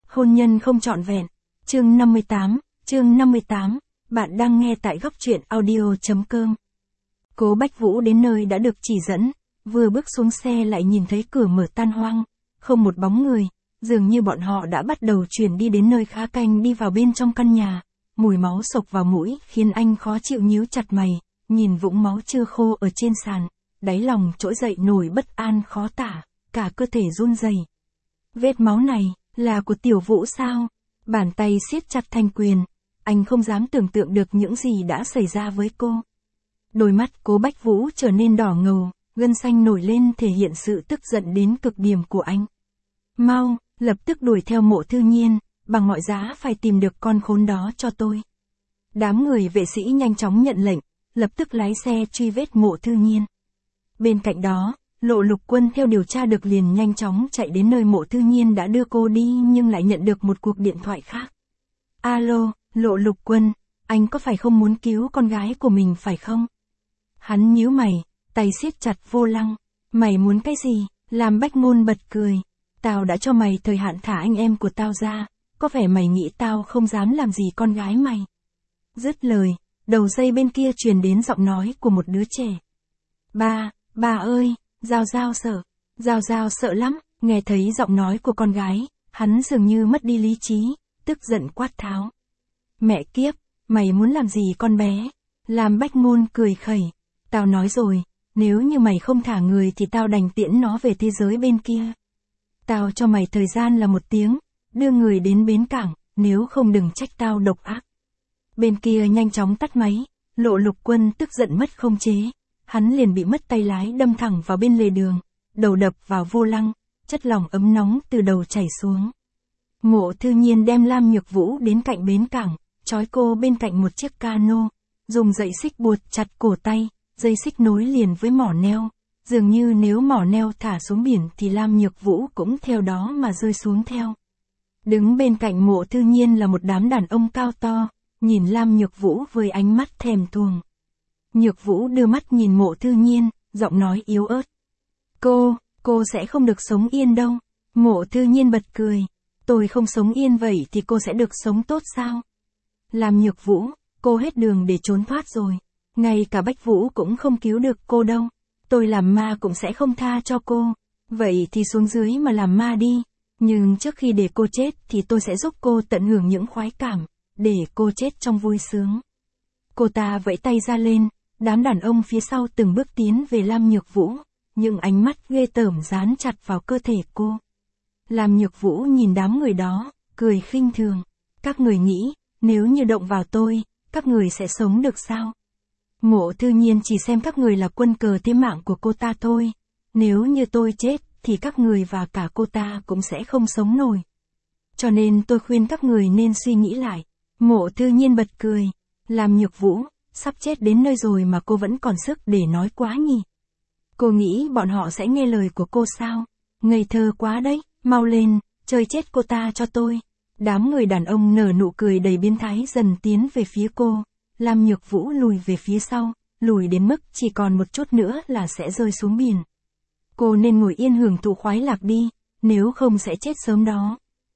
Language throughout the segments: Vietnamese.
Hôn nhân không trọn vẹn. Chương 58, bạn đang nghe tại góc truyện audio.com. Cố Bách Vũ đến nơi đã được chỉ dẫn, vừa bước xuống xe lại nhìn thấy cửa mở tan hoang, không một bóng người, dường như bọn họ đã bắt đầu chuyển đi đến nơi khá canh đi vào bên trong căn nhà. Mùi máu sộc vào mũi khiến anh khó chịu nhíu chặt mày, nhìn vũng máu chưa khô ở trên sàn, đáy lòng trỗi dậy nổi bất an khó tả, cả cơ thể run rẩy. Vết máu này, là của Tiểu Vũ sao? Bàn tay siết chặt thanh quyền, anh không dám tưởng tượng được những gì đã xảy ra với cô. Đôi mắt Cố Bách Vũ trở nên đỏ ngầu, gân xanh nổi lên thể hiện sự tức giận đến cực điểm của anh. Mau, lập tức đuổi theo Mộ Thư Nhiên, bằng mọi giá phải tìm được con khốn đó cho tôi. Đám người vệ sĩ nhanh chóng nhận lệnh, lập tức lái xe truy vết Mộ Thư Nhiên. Bên cạnh đó, Lộ Lục Quân theo điều tra được liền nhanh chóng chạy đến nơi Mộ Thư Nhiên đã đưa cô đi nhưng lại nhận được một cuộc điện thoại khác. Alo, Lộ Lục Quân, anh có phải không muốn cứu con gái của mình phải không? Hắn nhíu mày, tay siết chặt vô lăng. Mày muốn cái gì? Làm Bách Ngôn bật cười. Tao đã cho mày thời hạn thả anh em của tao ra, có vẻ mày nghĩ tao không dám làm gì con gái mày. Dứt lời, đầu dây bên kia truyền đến giọng nói của một đứa trẻ. Bà ơi, Giao Giao sợ. Giao Giao sợ lắm. Nghe thấy giọng nói của con gái, hắn dường như mất đi lý trí, tức giận quát tháo. Mẹ kiếp, mày muốn làm gì con bé? Làm Bách Ngôn cười khẩy. Tao nói rồi, nếu như mày không thả người thì tao đành tiễn nó về thế giới bên kia. Tao cho mày thời gian là 1 tiếng, đưa người đến bến cảng, nếu không đừng trách tao độc ác. Bên kia nhanh chóng tắt máy, Lộ Lục Quân tức giận mất không chế. Hắn liền bị mất tay lái đâm thẳng vào bên lề đường, đầu đập vào vô lăng, chất lỏng ấm nóng từ đầu chảy xuống. Mộ Thư Nhiên đem Lam Nhược Vũ đến cạnh bến cảng, trói cô bên cạnh một chiếc cano, dùng dây xích buộc chặt cổ tay, dây xích nối liền với mỏ neo. Dường như nếu mỏ neo thả xuống biển thì Lam Nhược Vũ cũng theo đó mà rơi xuống theo. Đứng bên cạnh Mộ Thư Nhiên là một đám đàn ông cao to, nhìn Lam Nhược Vũ với ánh mắt thèm thuồng. Nhược Vũ đưa mắt nhìn Mộ Thư Nhiên, giọng nói yếu ớt. Cô sẽ không được sống yên đâu. Mộ Thư Nhiên bật cười. Tôi không sống yên vậy thì cô sẽ được sống tốt sao? Lam Nhược Vũ, cô hết đường để trốn thoát rồi. Ngay cả Bách Vũ cũng không cứu được cô đâu. Tôi làm ma cũng sẽ không tha cho cô. Vậy thì xuống dưới mà làm ma đi. Nhưng trước khi để cô chết thì tôi sẽ giúp cô tận hưởng những khoái cảm, để cô chết trong vui sướng. Cô ta vẫy tay ra lên, đám đàn ông phía sau từng bước tiến về Lam Nhược Vũ, nhưng ánh mắt ghê tởm dán chặt vào cơ thể cô. Lam Nhược Vũ nhìn đám người đó, cười khinh thường. Các người nghĩ, nếu như động vào tôi, các người sẽ sống được sao? Mộ Thư Nhiên chỉ xem các người là quân cờ thêm mạng của cô ta thôi. Nếu như tôi chết, thì các người và cả cô ta cũng sẽ không sống nổi. Cho nên tôi khuyên các người nên suy nghĩ lại. Mộ Thư Nhiên bật cười. Lam Nhược Vũ, sắp chết đến nơi rồi mà cô vẫn còn sức để nói quá nhỉ? Cô nghĩ bọn họ sẽ nghe lời của cô sao? Ngây thơ quá đấy, mau lên, chơi chết cô ta cho tôi. Đám người đàn ông nở nụ cười đầy biến thái dần tiến về phía cô. Lam Nhược Vũ lùi về phía sau, lùi đến mức chỉ còn một chút nữa là sẽ rơi xuống biển. Cô nên ngồi yên hưởng thụ khoái lạc đi, nếu không sẽ chết sớm đó.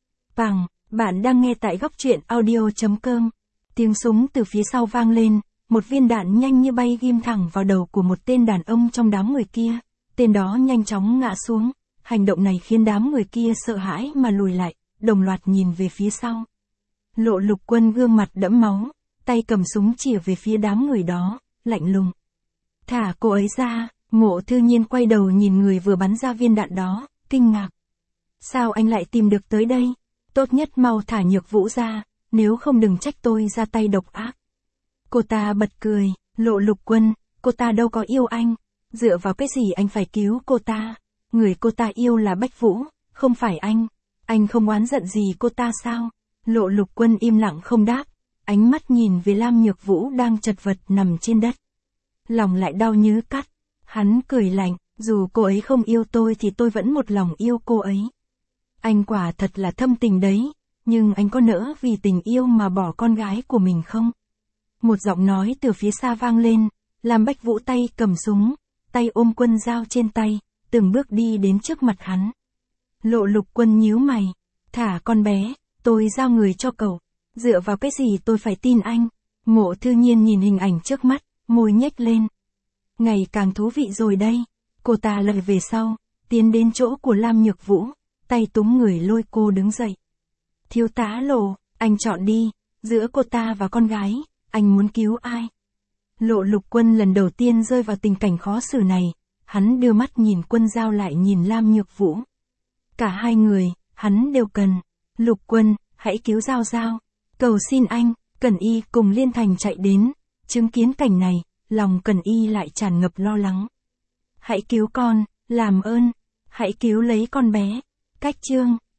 Bạn đang nghe tại góc truyện audio.com. Tiếng súng từ phía sau vang lên, một viên đạn nhanh như bay ghim thẳng vào đầu của một tên đàn ông trong đám người kia. Tên đó nhanh chóng ngã xuống, hành động này khiến đám người kia sợ hãi mà lùi lại, đồng loạt nhìn về phía sau. Lộ Lục Quân gương mặt đẫm máu, tay cầm súng chĩa về phía đám người đó, lạnh lùng. Thả cô ấy ra. Mộ Thư Nhiên quay đầu nhìn người vừa bắn ra viên đạn đó, kinh ngạc. Sao anh lại tìm được tới đây? Tốt nhất mau thả Nhược Vũ ra, nếu không đừng trách tôi ra tay độc ác. Cô ta bật cười. Lộ Lục Quân, cô ta đâu có yêu anh. Dựa vào cái gì anh phải cứu cô ta? Người cô ta yêu là Bách Vũ, không phải anh. Anh không oán giận gì cô ta sao? Lộ Lục Quân im lặng không đáp, ánh mắt nhìn về Lam Nhược Vũ đang chật vật nằm trên đất. Lòng lại đau như cắt. Hắn cười lạnh, dù cô ấy không yêu tôi thì tôi vẫn một lòng yêu cô ấy. Anh quả thật là thâm tình đấy, nhưng anh có nỡ vì tình yêu mà bỏ con gái của mình không? Một giọng nói từ phía xa vang lên, làm Bách Vũ tay cầm súng, tay ôm quân dao trên tay, từng bước đi đến trước mặt hắn. Lộ Lục Quân nhíu mày, thả con bé, Tôi giao người cho cậu. Dựa vào cái gì tôi phải tin anh? Mộ Thư Nhiên nhìn hình ảnh trước mắt, môi nhếch lên. Ngày càng thú vị rồi đây. Cô ta lật về sau, tiến đến chỗ của Lam Nhược Vũ, tay túm người lôi cô đứng dậy. Thiếu tá Lộ, anh chọn đi, giữa cô ta và con gái, anh muốn cứu ai? Lộ Lục Quân lần đầu tiên rơi vào tình cảnh khó xử này, hắn đưa mắt nhìn Quân Giao lại nhìn Lam Nhược Vũ. Cả hai người, hắn đều cần. Lục Quân, hãy cứu Giao Giao. Cầu xin anh. Cẩn Y cùng Liên Thành chạy đến, chứng kiến cảnh này, lòng Cẩn Y lại tràn ngập lo lắng. Hãy cứu con, làm ơn, hãy cứu lấy con bé. Cách chương